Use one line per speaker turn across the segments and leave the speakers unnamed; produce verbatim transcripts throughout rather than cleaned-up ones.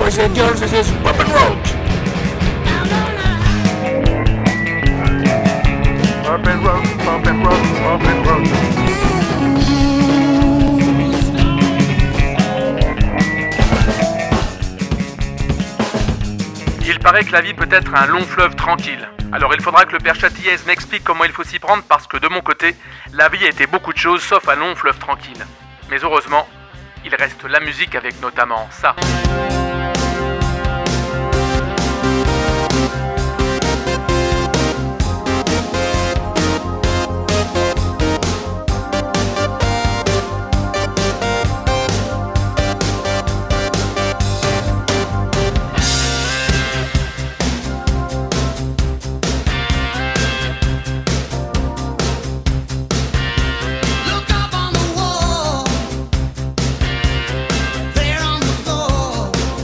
boys and girls, this is Weapon Roach.
Weapon Roach, Weapon Roach, Weapon Roach.
Il paraît que la vie peut être un long fleuve tranquille. Alors il faudra que le père Châtillez m'explique comment il faut s'y prendre parce que de mon côté, la vie a été beaucoup de choses sauf un long fleuve tranquille. Mais heureusement, il reste la musique avec notamment ça.
Look up on the wall, there on the floor.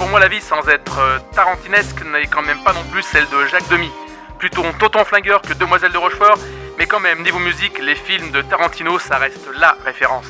pour moi la vie sans être euh, tarantinesque n'est quand même pas non plus celle de Jacques Demy. Plutôt Tonton Flingueur que Demoiselle de Rochefort, mais quand même, niveau musique, les films de Tarantino, ça reste la référence.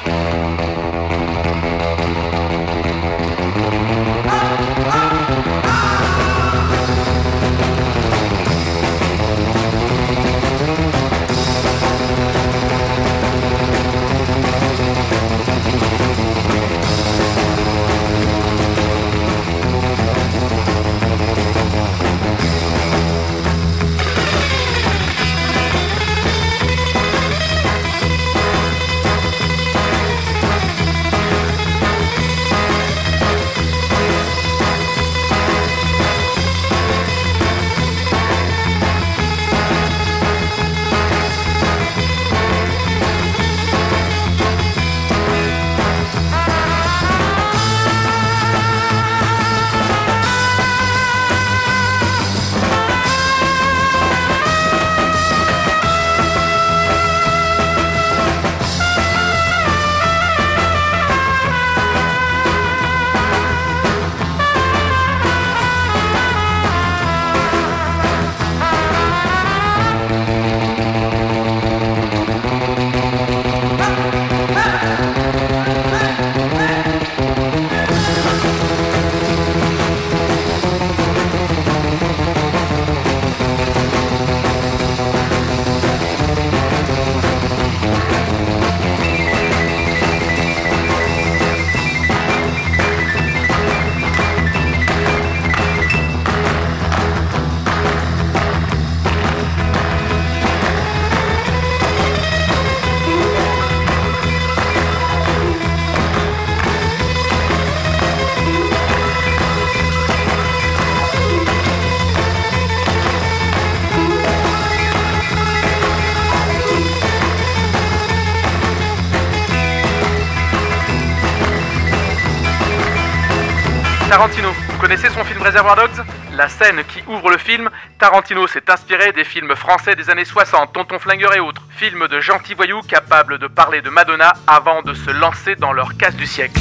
Tarantino, vous connaissez son film Reservoir Dogs ? La scène qui ouvre le film, Tarantino s'est inspiré des films français des années soixante, Tonton Flingueur et autres, films de gentils voyous capables de parler de Madonna avant de se lancer dans leur casse du siècle.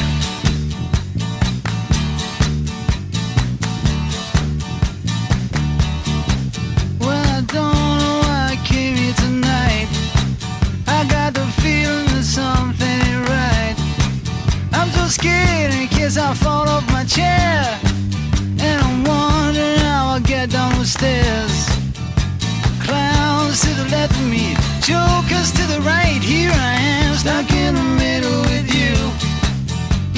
Scared in case I fall off my chair, and I'm wondering how I'll get down the stairs. Clowns to the left of me, jokers to the right. Here I am, stuck in the middle with you.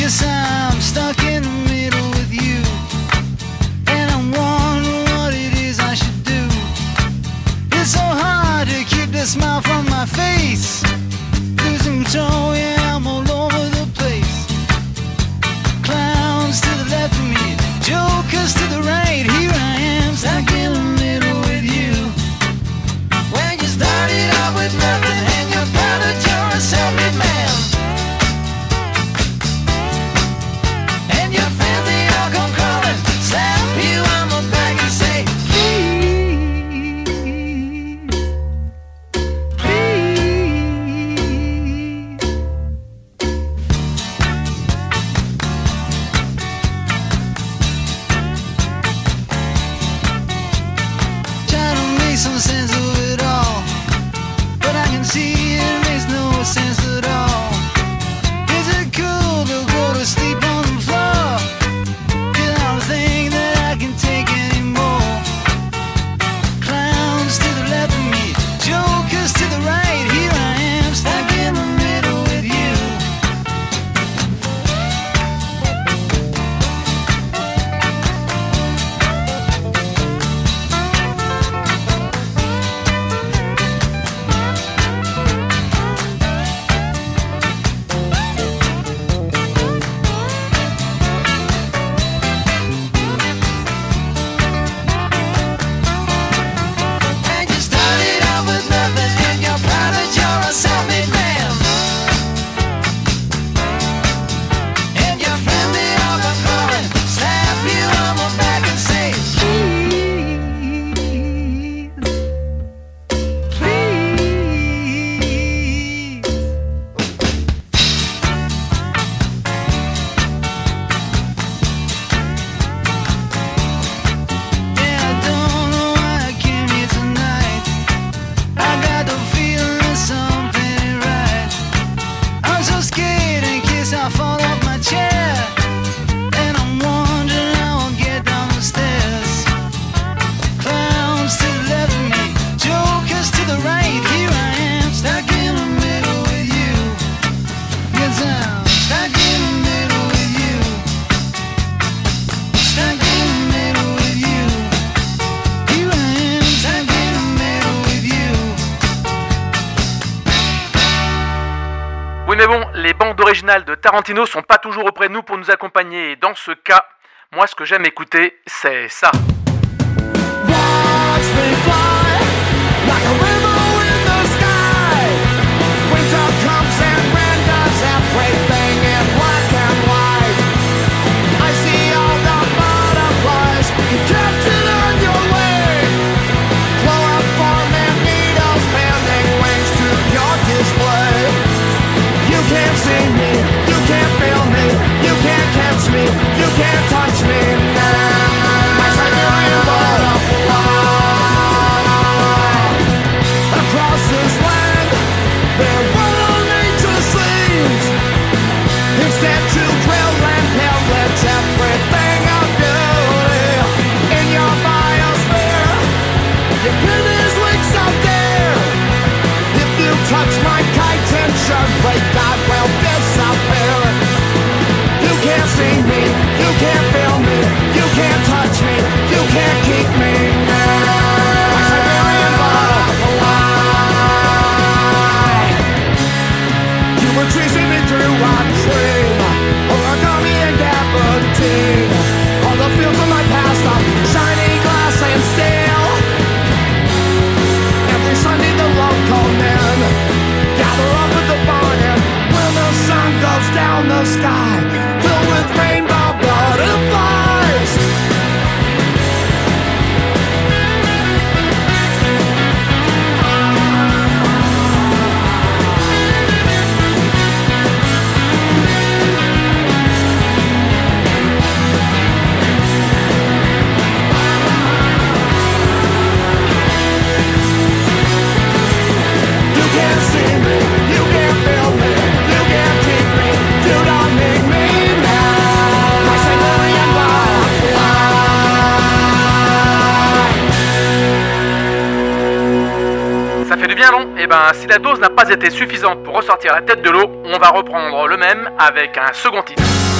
Oui mais bon, les bandes originales de Tarantino sont pas toujours auprès de nous pour nous accompagner, et dans ce cas, moi ce que j'aime écouter, c'est ça. Et ben, si la dose n'a pas été suffisante pour ressortir la tête de l'eau, on va reprendre le même avec un second titre.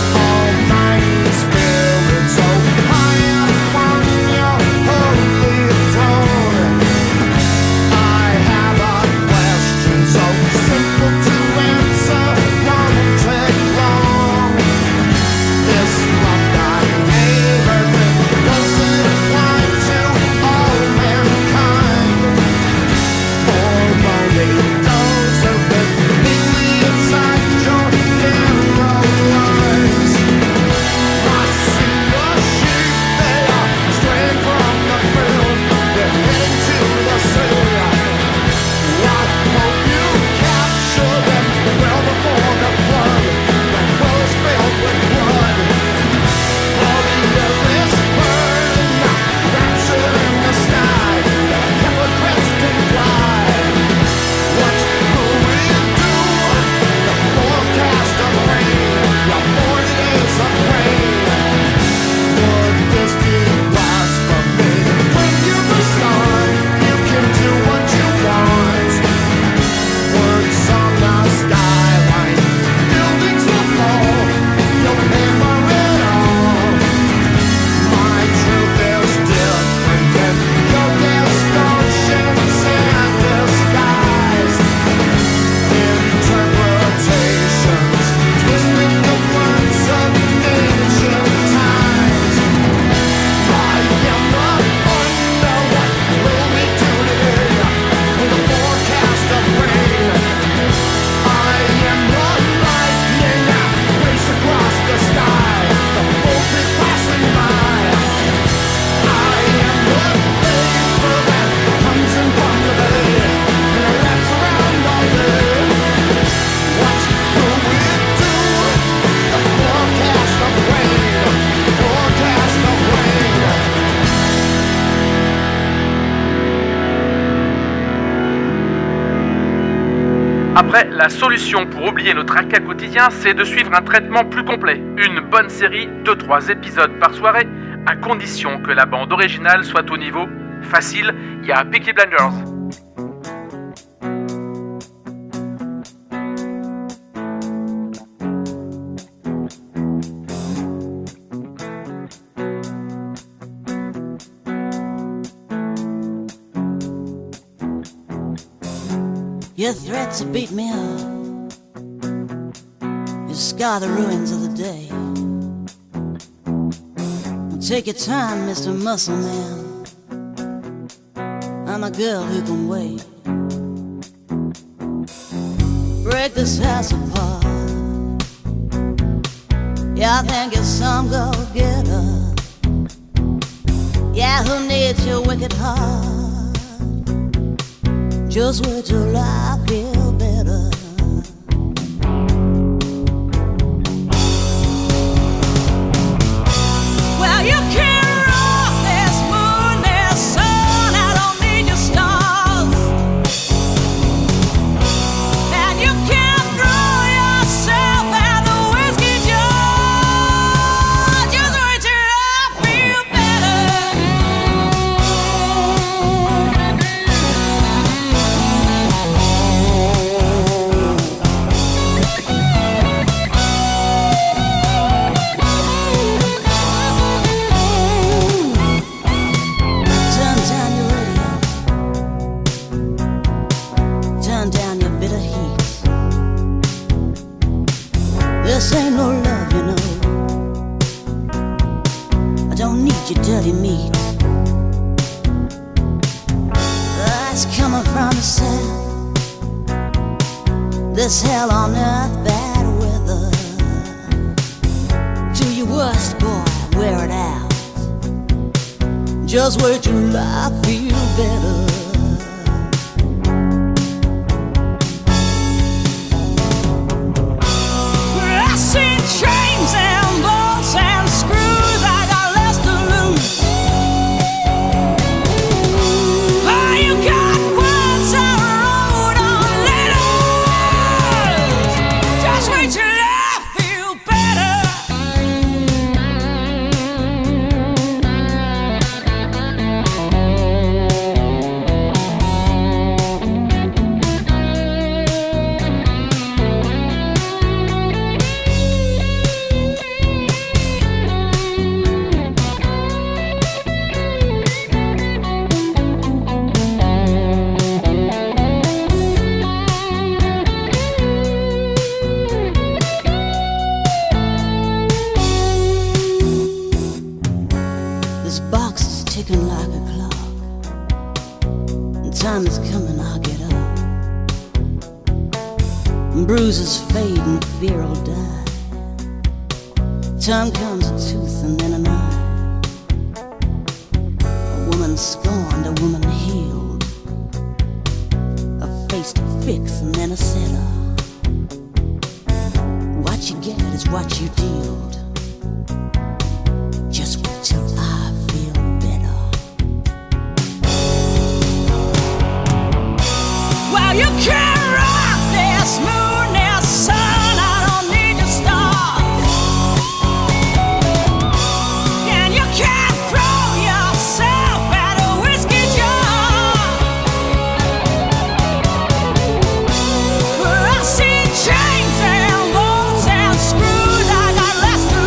Après, la solution pour oublier nos tracas quotidiens, c'est de suivre un traitement plus complet. Une bonne série, deux trois épisodes par soirée, à condition que la bande originale soit au niveau. Facile, il y a Peaky Blinders.
Your threats beat me up.
scar the ruins of the day. Take your time, Mister Muscle Man. I'm a girl who can wait. Break this house apart. Yeah, I think you're some go-getter. Yeah, who needs your wicked heart? Just wait till I feel better. Well, you can rock this moon, this sun. I don't need your stars. And you can throw yourself at the whiskey jar. Just wait till I feel better. Turn down your radio. Turn down your bitter heat. This ain't no love, you know. I don't need your dirty meat. That's coming from the south. This hell on earth, bad weather. Do your worst, boy, wear it out. Just wait till I feel better. I see chains and bolts and screws. I got less to lose. Oh, you got words I wrote on letters. Just wait till I feel better. This box is ticking like a clock, and time is coming, I'll get up. And bruises fade and fear will die. Time comes a tooth and then an eye. A woman scorned, a woman healed. A face to fix and then a setter. What you get is what you dealed. Just wait till I feel better. Well, you can rock this moon, this sun. I don't need your stars. And you can throw yourself at a whiskey jar. I see chains and bolts and screws. I got less to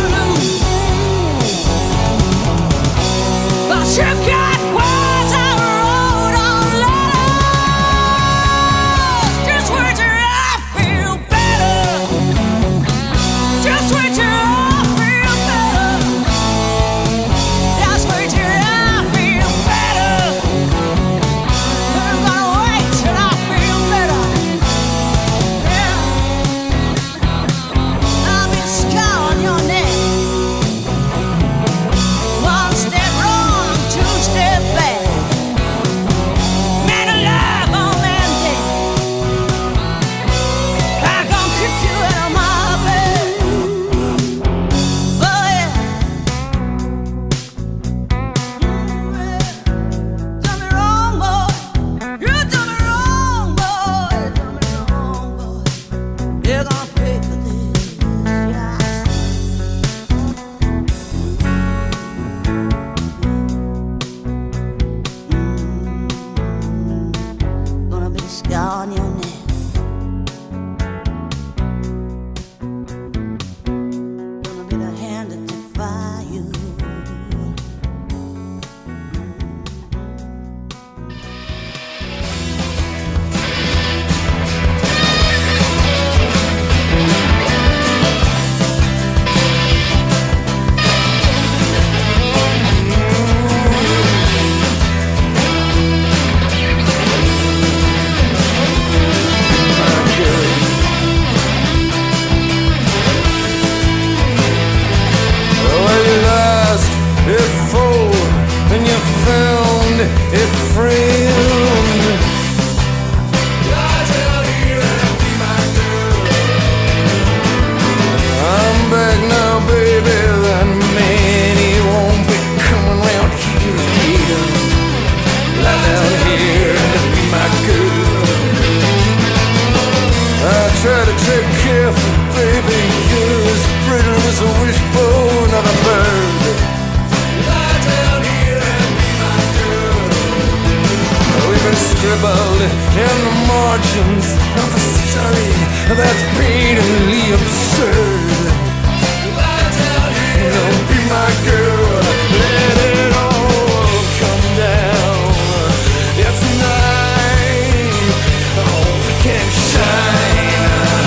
try to take careful, baby. You're as brittle as a wishbone of a bird. Lie down here and be my girl. We've been scribbled in the margins of a story that's painfully absurd. Lie down here and be my girl. Let it all come down. It's night. Oh, we can shine.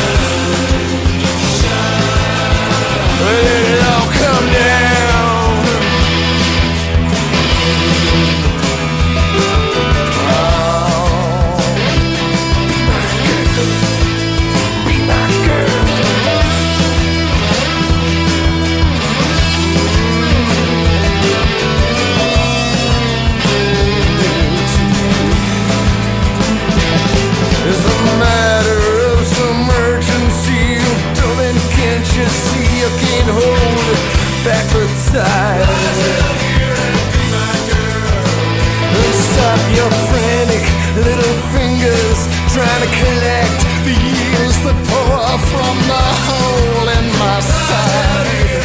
Shine. Let it all come down. Oh, be my girl. It's a matter of some urgency. Darling, can't you see I can't hold it back for time? And stop your frantic little fingers trying to collect the years that pour from the hole in my side.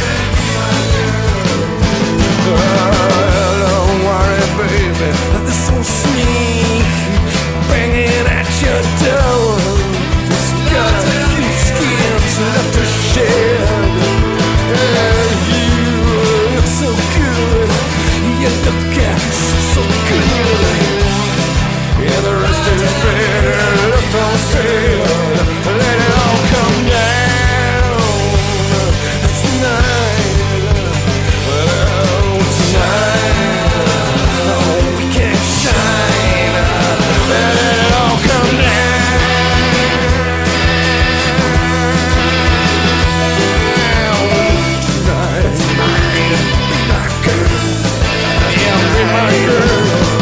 Oh, don't worry, baby, this old sneak banging at your door. It's got a few skins left to shed. Yeah, you look so good. You look at so, so good. Yeah, the rest is better left on sale. Let it all come down. It's night. Oh, tonight. Oh, we can shine. Let it all come down. Tonight, tonight, be my girl. Yeah, be my girl.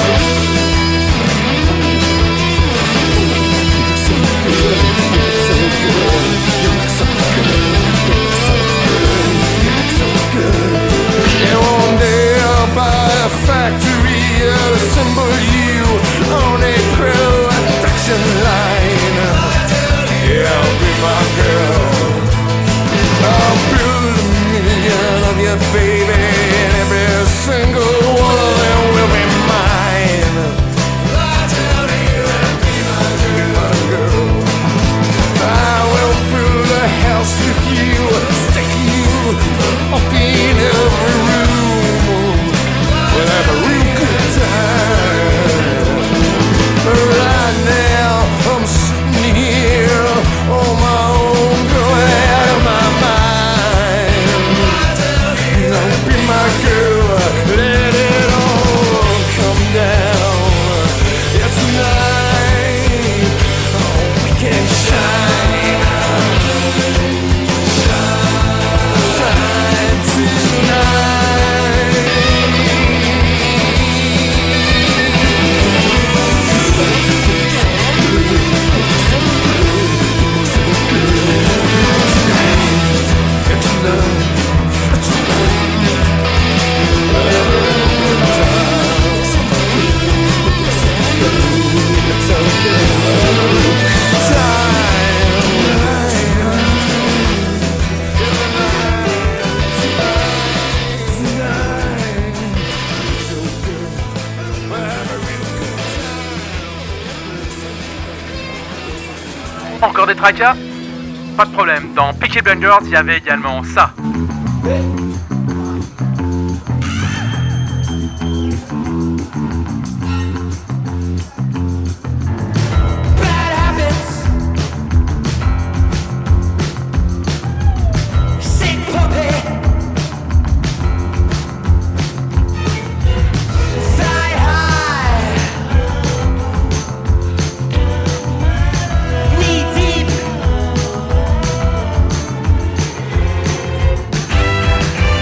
So good, so good, you look so good, you look so good, you look so good. And one day I'll buy a factory, I'll assemble you on a production line. Yeah, I'll be my girl. I'll build a million of you, baby, and every single one of them will be mine. Lie down here and be my girl. Be my girl. I will fill the house with you, stick you up in every room. We'll have a real good time. Right now I'm sitting here on my own, going out of my mind. Now be my girl, let it all come down. It's night, oh, we can shine. Shine tonight. It's love, it's it's so good.
Encore des tracas? Pas de problème, dans Peaky Blinders, il y avait également ça.
Knee deep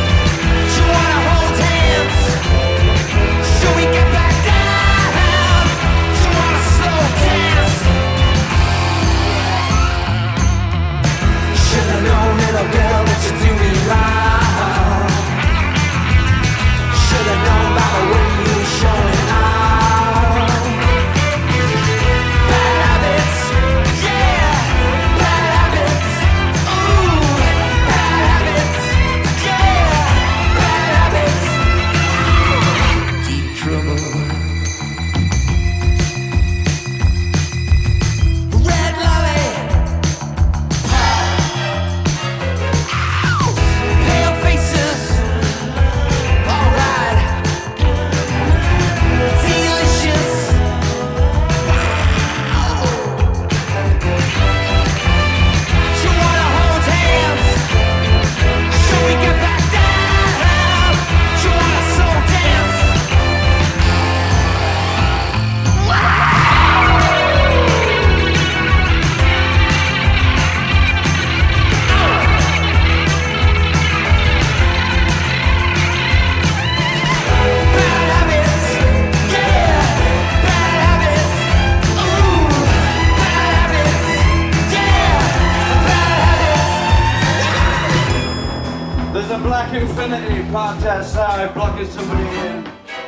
Black Infinity parked outside, blocking somebody in.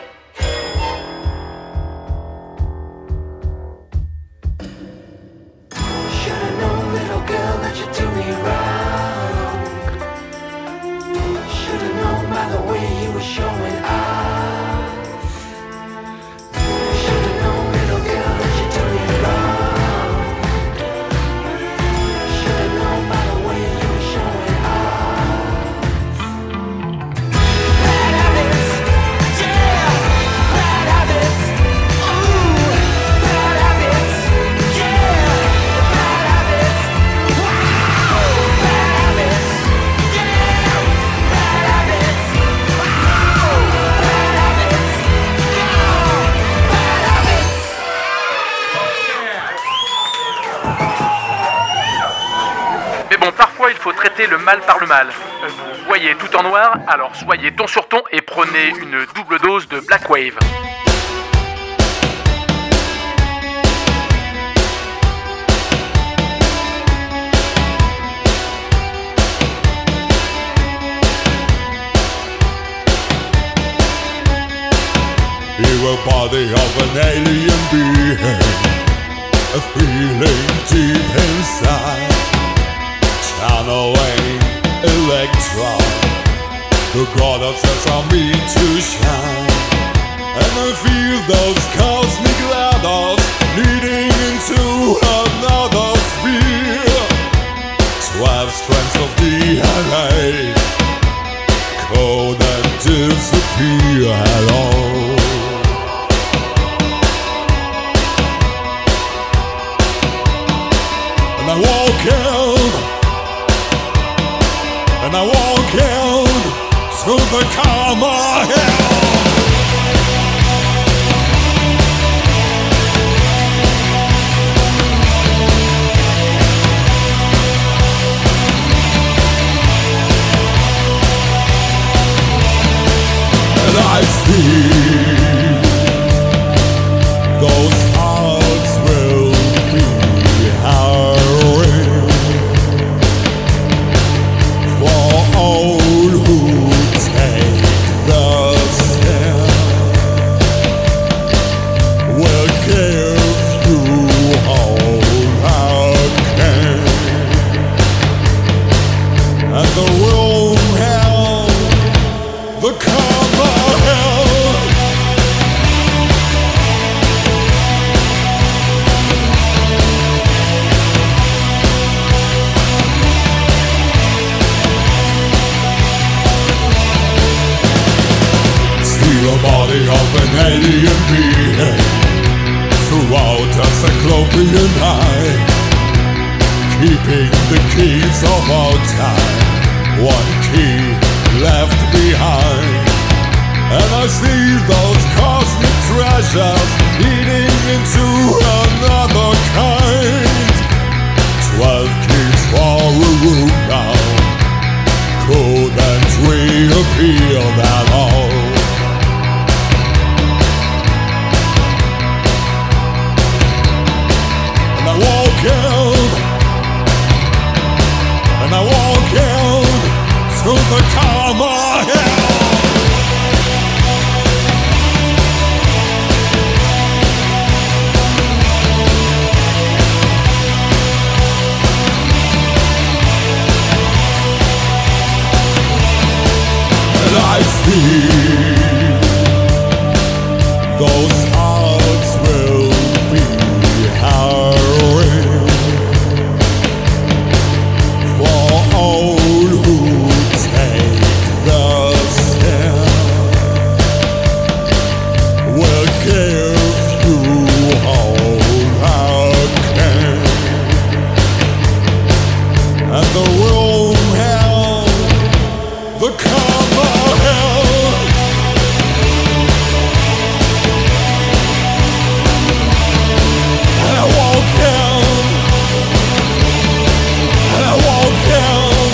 Should've known, little girl, that you do me wrong. Should've known by the way you were showing off. Should've known, little girl, that you do me wrong. Should've known by the way you were showing off. Bad habits, yeah, bad habits, ooh, bad habits, yeah, bad habits, wow, bad habits, yeah, bad habits, wow, bad habits, yeah, bad habits.
Mais bon, parfois il faut traiter le mal par le mal. Euh, Vous voyez tout en noir, alors soyez ton sur ton et prenez une double dose de Black Wave.
You a body of an alien being, a feeling deep inside, channeling electron. The goddess says I'm meant to shine, and I feel those cosmic ladders leading into another sphere. Twelve strands of D N A, code and disappear. Hello. And I walk out, and I walk out to the karma hell. And I feel those hearts will be harrowing for all who take the sin. We'll give you all I can, and the room hell, the karma hell. See a body of an alien being throughout a cyclopean night, keeping the keys of our time, one key left behind. And I see those cosmic treasures leading into another kind. Twelve keys for a room now, couldn't reappear at all. And I walk out, and I walk out to the karma hell. And I feel those hearts will be harrowing for all who take the sin. We'll give you all I can, and the room hell, the karma hell. And I walk down, and I walk down.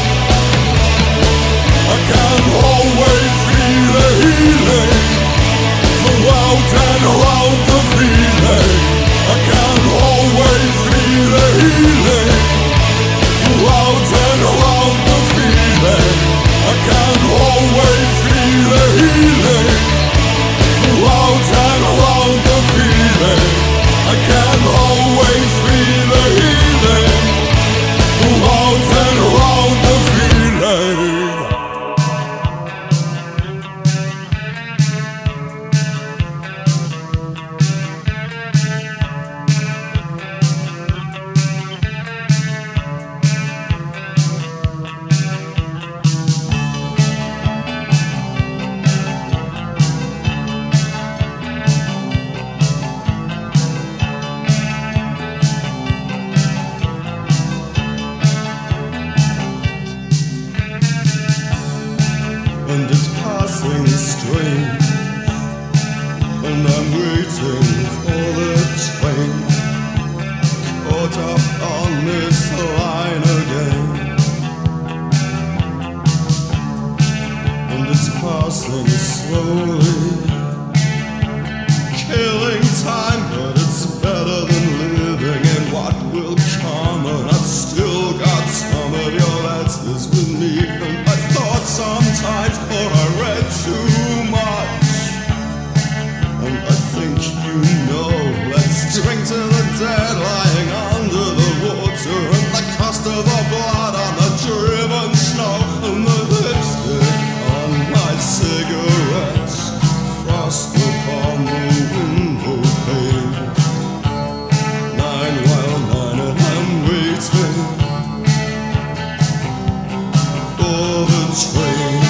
I can always feel the healing throughout and around the feeling. I can always feel the healing throughout and around the feeling. I can is with me. And I thought sometimes, or I read too much. And I think you know, let's drink to the dead lying under the water. And the cost of the blood on the driven snow. And the lipstick on my cigarettes. Frost upon the window pane. Nine while nine and I'm waiting for the train.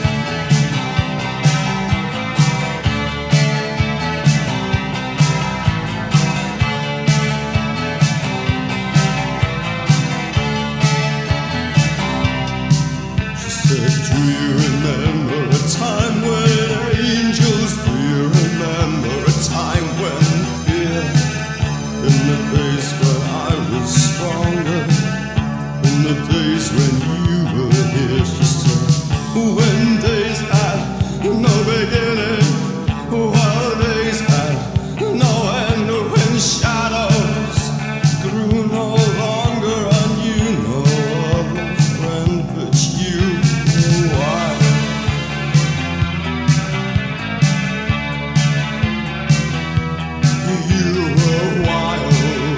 She said, do you remember a time when angels, do you remember a time when fear, in the days when I was stronger, in the days when you were here, she said, when days had no beginning, while days had no end, when shadows grew no longer, and you know of a friend, but you know why. You were wild.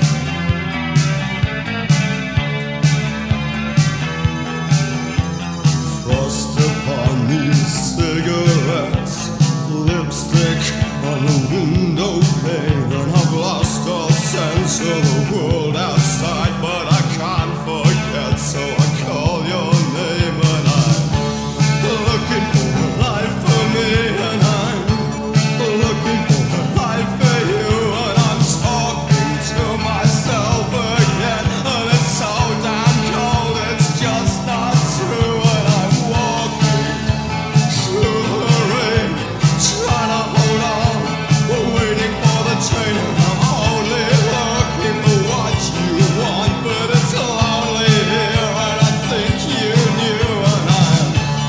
Frost upon these cigarettes, lipstick on the window pane, and I've lost all sense of the world outside, but I can't forget, so I call your name, and I'm looking for a life for me, and I'm looking for a life for you, and I'm talking to myself again, and it's so damn cold, it's just not true, and I'm walking through the rain, trying to hold on, waiting for the train, and I'm only looking for what you want, but it's lonely here, and I think you knew, and I'm,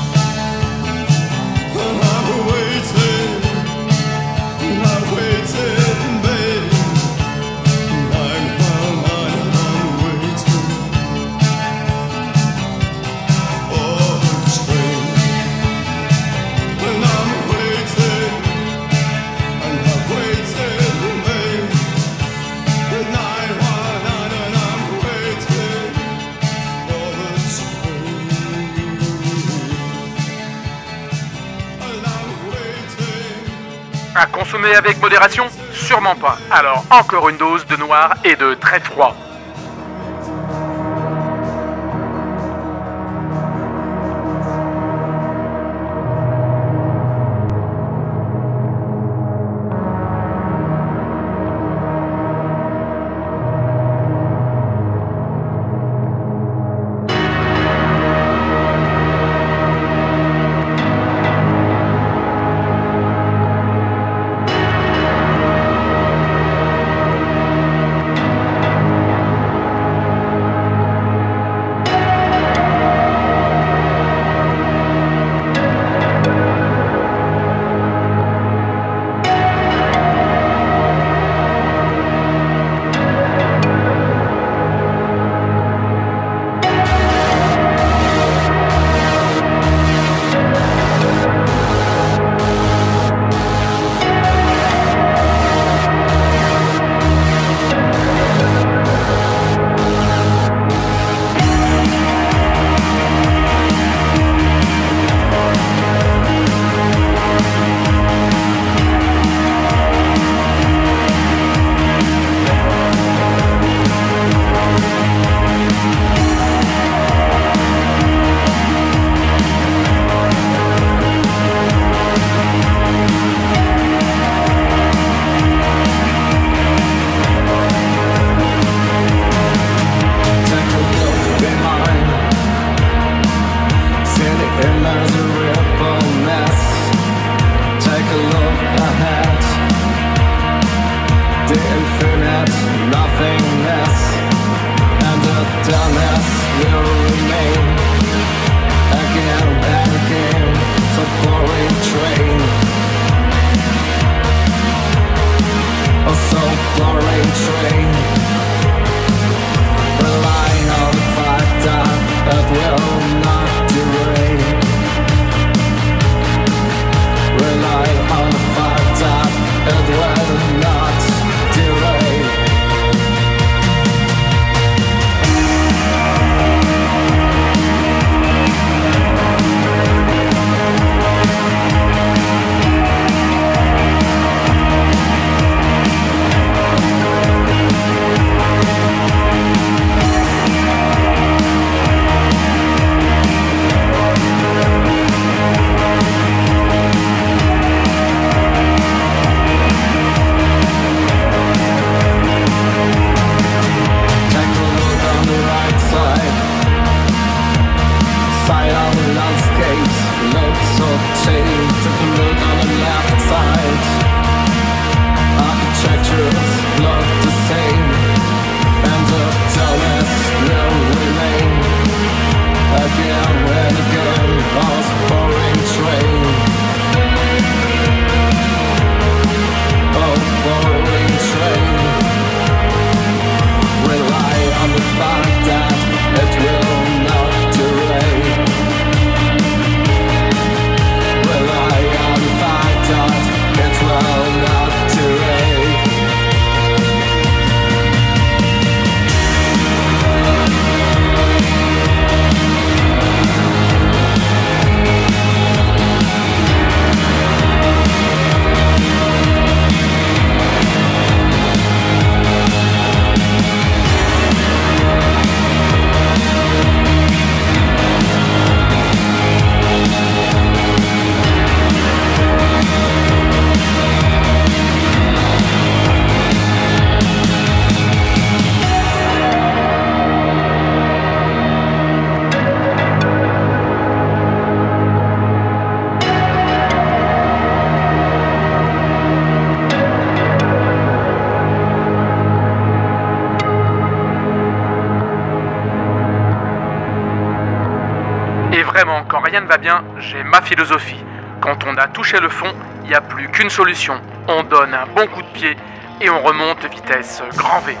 and I'm waiting, and I'm waiting, babe, nine while nine, and I'm waiting for the train, and I'm waiting, and I'm waiting, babe, nine while nine, and I'm waiting for the train, and I'm waiting.
À consommer avec modération? Sûrement pas. Alors encore une dose de noir et de très froid. vraiment, quand rien ne va bien, j'ai ma philosophie. Quand on a touché le fond, il n'y a plus qu'une solution. On donne un bon coup de pied et on remonte vitesse grand V.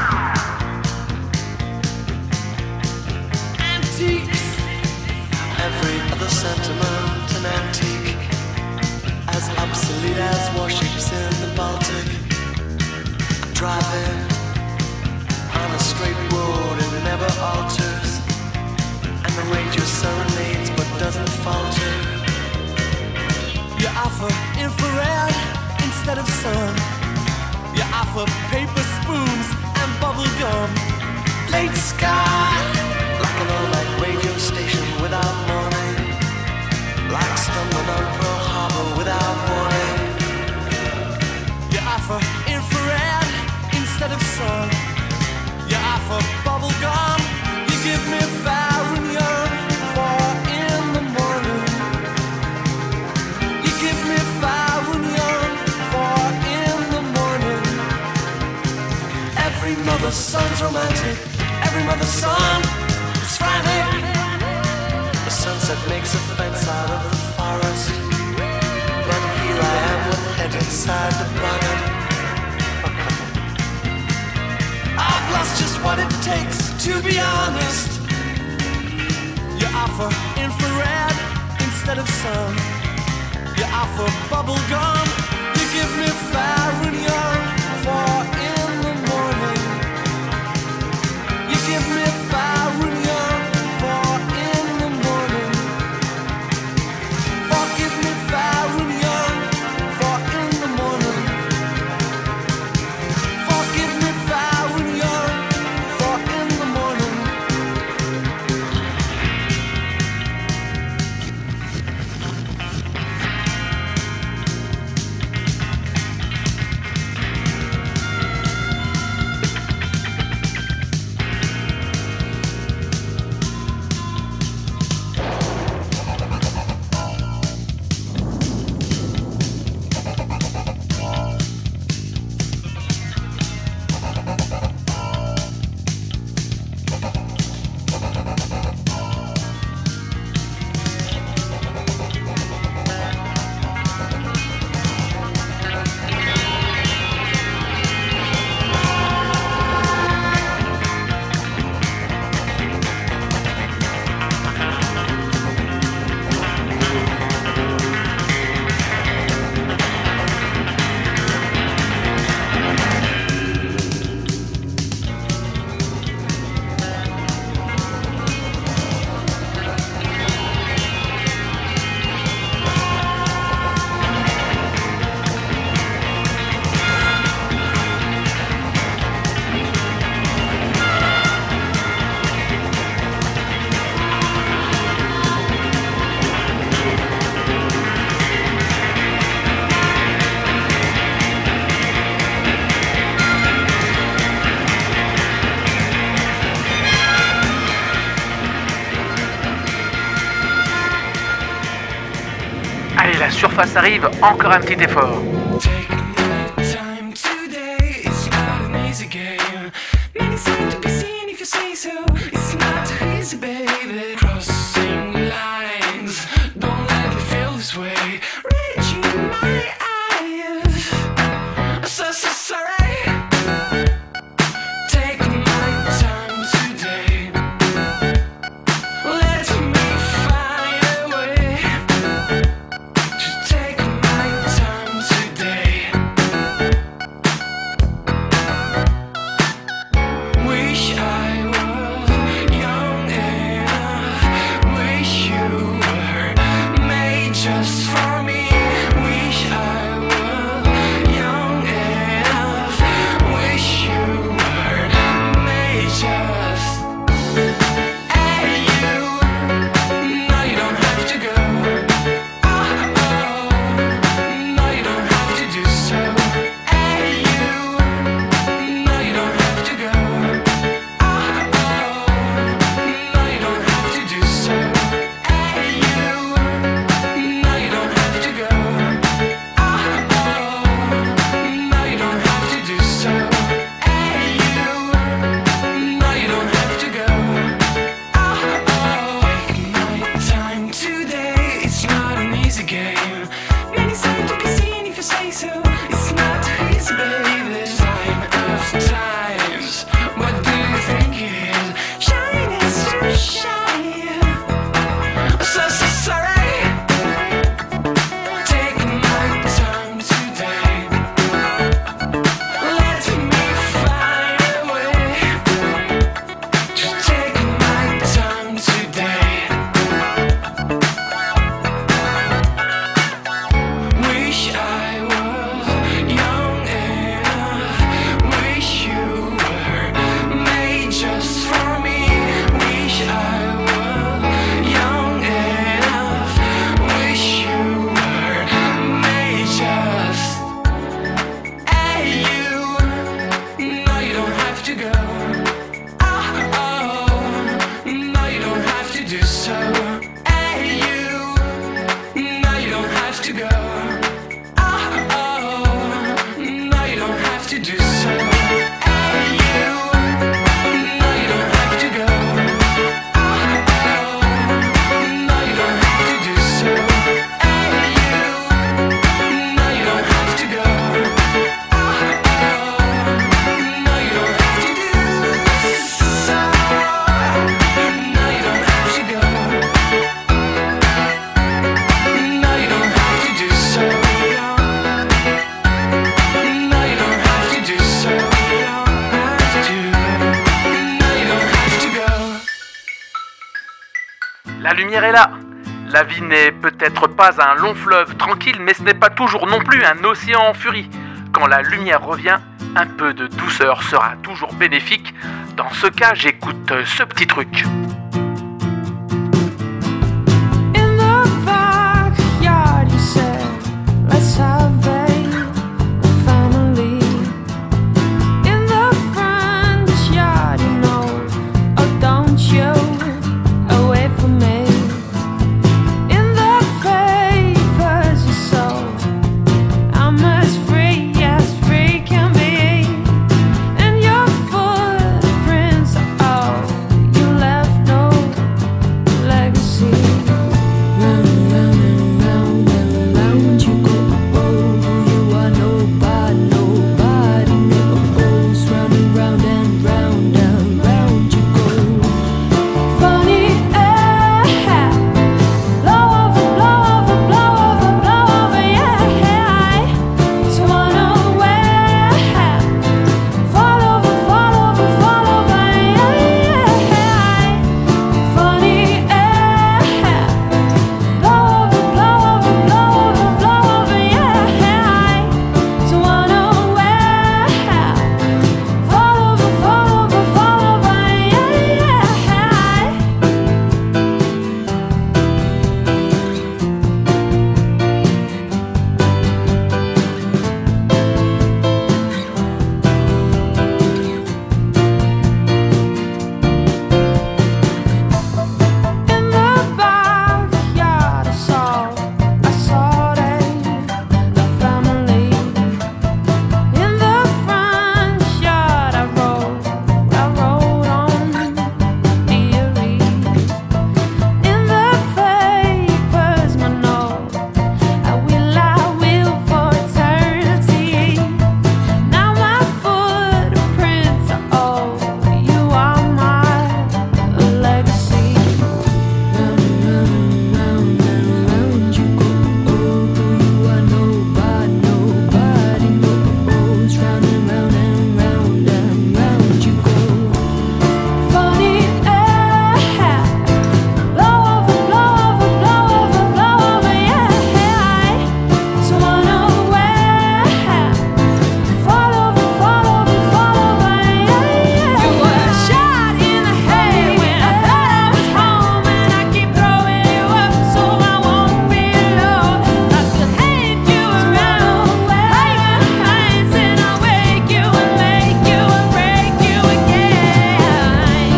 Antiques. Every other sentiment an antique, as obsolete as warships in the Baltic. Driving on a straight road, it never alters, and the radio serenades but doesn't falter. You offer infrared instead of sun. You offer paper spoons and bubble gum. Late sky, like an all-night radio station without morning, like stumbling on Pearl Harbor without warning. You offer infrared instead of sun. You offer bubble gum. You give me fire and young for in the morning. You give me fire and young for in the morning. Every mother's son's romantic. Every mother's son is frantic. The sunset makes a fence out of the forest, but here I am with head inside the bonnet. I've lost just what it takes, to be honest. You offer infrared instead of sun. You offer bubble gum. You give me fire and young for in the morning. You give me fire and young for in the morning. Forgive me fire and young for in the morning. Forgive me fire and young for in the morning.
Allez, la surface arrive, encore un petit effort.
Take my time today, it's not an easy game. Many seem to be seen if you say so. It's not easy, baby. Crossing lines, don't let me feel this way. Reaching in my eyes, so, so sorry. Take my time today. Let me find a way to take my time today.
La lumière est là. La vie n'est peut-être pas un long fleuve tranquille, mais ce n'est pas toujours non plus un océan en furie. Quand la lumière revient, un peu de douceur sera toujours bénéfique. Dans ce cas, j'écoute ce petit truc.
In the backyard, you said, let's have a family. In the front yard, you know, oh, don't you away from me. In the papers, you saw, I'm as free as free can be. And your footprints are all you left, no legacy. Round, round and round and round you go. Oh, you are nobody, nobody knows. Round and round and round and round you go. Funny air, blow over, blow over, blow over, blow over, yeah. So unaware, fall over, fall over, fall over, yeah. Funny air, blow over, blow over, blow over, blow over, yeah. So unaware, fall over, fall over, fall over, yeah. In the backyard, I saw, I saw the family. In the front yard, I wrote, I wrote on theories. In the papers, my note, I will, I will for eternity. Now my footprints are all, you are my legacy. Round and round and round you go. Oh, you are nobody, nobody knows. Round and round and round and round you go. Funny air, blow over, blow over, blow over, blow over, yeah. So unaware, fall over, fall over, fall over, yeah. You were shot in the head when I thought I was home, and I keep throwing you up so I won't be alone. I still hate you around, hiding behind, and I'll wake you and make you and break you again.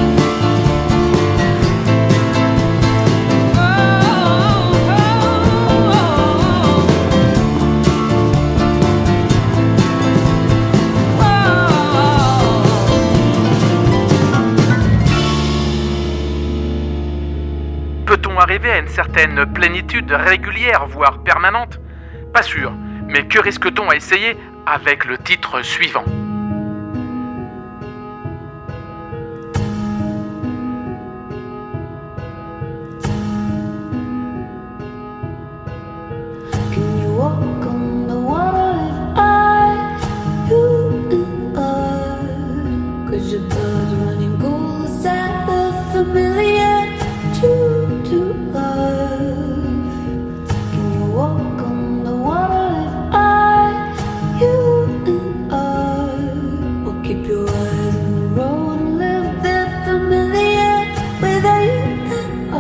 Peut-on arriver à une certaine plénitude régulière, voire permanente ? Pas sûr, mais que risque-t-on à essayer avec le titre suivant ?
In the backyard, you said, let's have a family. In the front yard, I wrote, I wrote on theories. In the papers, my note, I will, I will for eternity. Now my footprints are all, you are my legacy. Funny air, blow over, blow over, blow over, yeah. So unaware, fall over, fall over, fall over, yeah. Funny air, blow over, blow over, blow over, blow over, yeah. So unaware, fall over, fall over, fall over, yeah.
Avec le titre suivant.
familiar, true to life. Can you walk on the water if I, you and I, will keep your eyes on the road and live there familiar with you and I.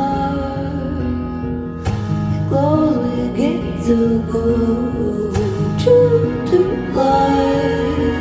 It glows, we get to go true to life.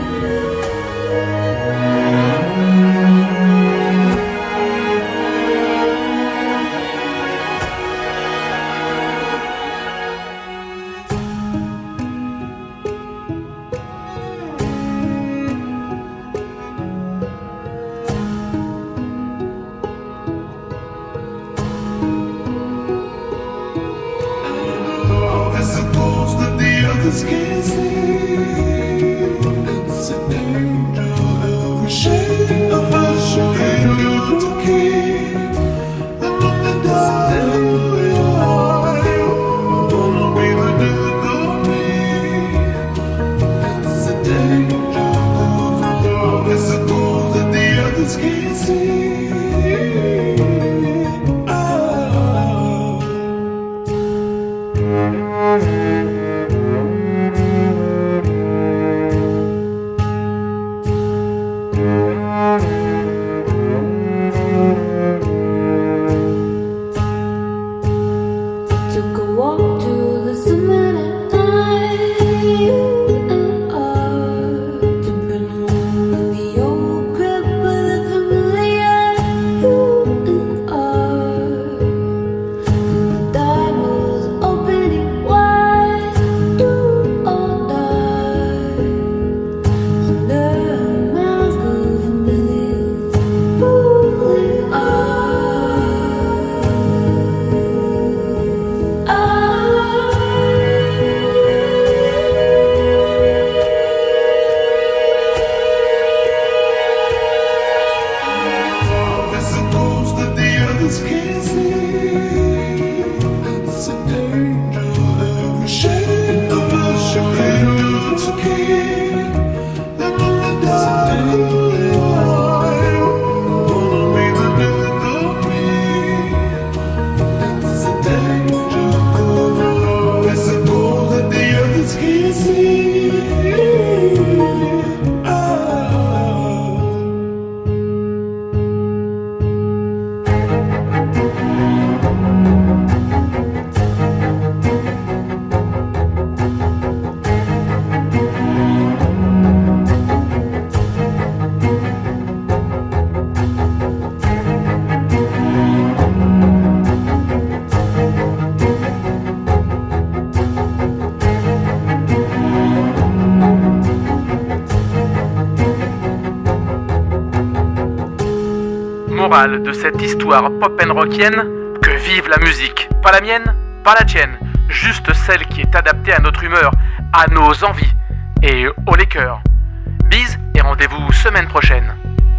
De cette histoire pop and rockienne, que vive la musique. Pas la mienne, pas la tienne, juste celle qui est adaptée à notre humeur, à nos envies et au les cœurs. Bise et rendez-vous semaine prochaine.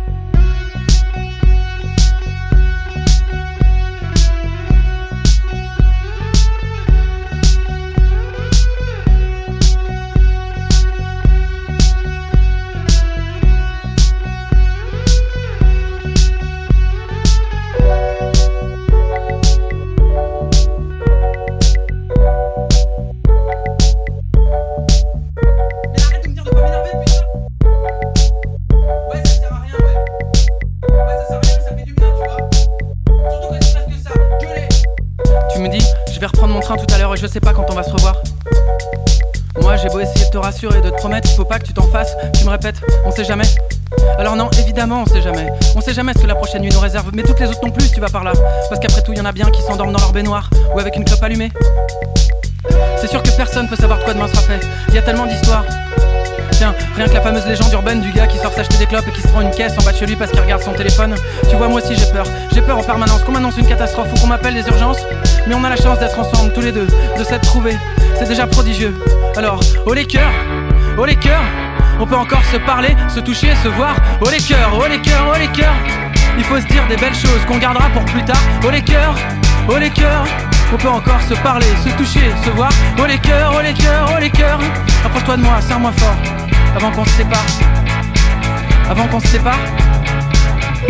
Je sais pas quand on va se revoir. Moi j'ai beau essayer de te rassurer, de te promettre, il faut pas que tu t'en fasses. Tu me répètes, on sait jamais. Alors non, évidemment on sait jamais. On sait jamais ce que la prochaine nuit nous réserve. Mais toutes les autres non plus si tu vas par là. Parce qu'après tout y en a bien qui s'endorment dans leur baignoire ou avec une clope allumée. C'est sûr que personne peut savoir de quoi demain sera fait. Il y a tellement d'histoires. Tiens, rien que la fameuse légende urbaine du gars qui sort s'acheter des clopes et qui se prend une caisse en bas de chez lui parce qu'il regarde son téléphone. Tu vois, moi aussi j'ai peur, j'ai peur en permanence qu'on m'annonce une catastrophe ou qu'on m'appelle des urgences. Mais on a la chance d'être ensemble tous les deux, de s'être trouvés, c'est déjà prodigieux. Alors, oh les cœurs, oh les cœurs, on peut encore se parler, se toucher, se voir. Oh les cœurs, oh les cœurs, oh les cœurs, il faut se dire des belles choses qu'on gardera pour plus tard. Oh les cœurs, oh les cœurs, on peut encore se parler, se toucher, se voir. Oh les cœurs, oh les cœurs, oh les cœurs, approche-toi de moi, serre-moi fort, avant qu'on se sépare, avant qu'on se sépare.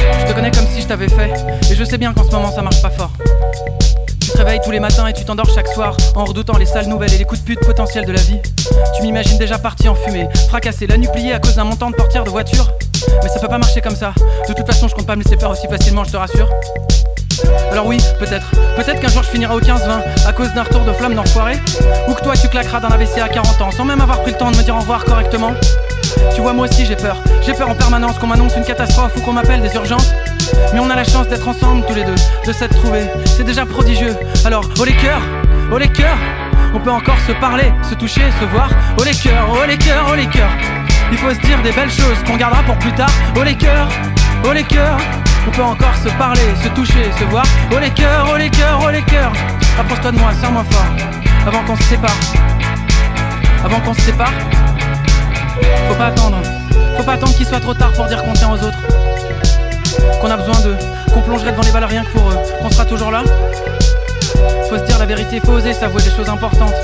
Je te connais comme si je t'avais fait, et je sais bien qu'en ce moment ça marche pas fort. Tu te réveilles tous les matins et tu t'endors chaque soir en redoutant les sales nouvelles et les coups de pute potentiels de la vie. Tu m'imagines déjà parti en fumée, fracassé, la nuit pliée à cause d'un montant de portière de voiture. Mais ça peut pas marcher comme ça. De toute façon je compte pas me laisser faire aussi facilement, je te rassure. Alors oui, peut-être, peut-être qu'un jour je finirai au quinze vingt à cause d'un retour de flamme d'enfoiré. Ou que toi tu claqueras d'un A V C à quarante ans sans même avoir pris le temps de me dire au revoir correctement. Tu vois, moi aussi j'ai peur, j'ai peur en permanence qu'on m'annonce une catastrophe ou qu'on m'appelle des urgences. Mais on a la chance d'être ensemble tous les deux, de s'être trouvés, c'est déjà prodigieux. Alors, oh les cœurs, oh les cœurs, on peut encore se parler, se toucher, se voir. Oh les cœurs, oh les cœurs, oh les cœurs, il faut se dire des belles choses qu'on gardera pour plus tard. Oh les cœurs, oh les cœurs, on peut encore se parler, se toucher, se voir. Oh les cœurs, oh les cœurs, oh les cœurs, approche-toi de moi, serre-moi fort, avant qu'on se sépare. Avant qu'on se sépare. Faut pas attendre, faut pas attendre qu'il soit trop tard pour dire qu'on tient aux autres, qu'on a besoin d'eux, qu'on plongerait devant les balles rien que pour eux, qu'on sera toujours là. Faut se dire la vérité, faut oser s'avouer des choses importantes.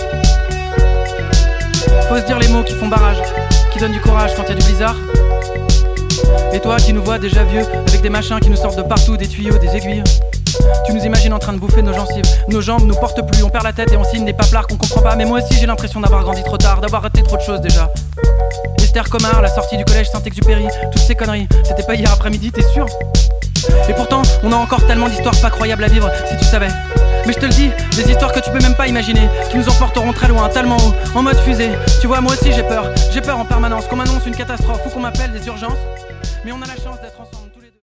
Faut se dire les mots qui font barrage, qui donnent du courage quand y a du blizzard. Et toi qui nous vois déjà vieux, avec des machins qui nous sortent de partout, des tuyaux, des aiguilles. Tu nous imagines en train de bouffer nos gencives. Nos jambes nous portent plus, on perd la tête et on signe des paplards qu'on comprend pas. Mais moi aussi j'ai l'impression d'avoir grandi trop tard, d'avoir raté trop de choses déjà. Esther Comard, la sortie du collège Saint-Exupéry, toutes ces conneries, c'était pas hier après-midi, t'es sûr? Et pourtant, on a encore tellement d'histoires pas croyables à vivre, si tu savais. Mais je te le dis, des histoires que tu peux même pas imaginer, qui nous emporteront très loin, tellement haut, en mode fusée. Tu vois, moi aussi j'ai peur, j'ai peur en permanence qu'on m'annonce une catastrophe ou qu'on m'appelle des urgences. Mais on a la chance d'être ensemble.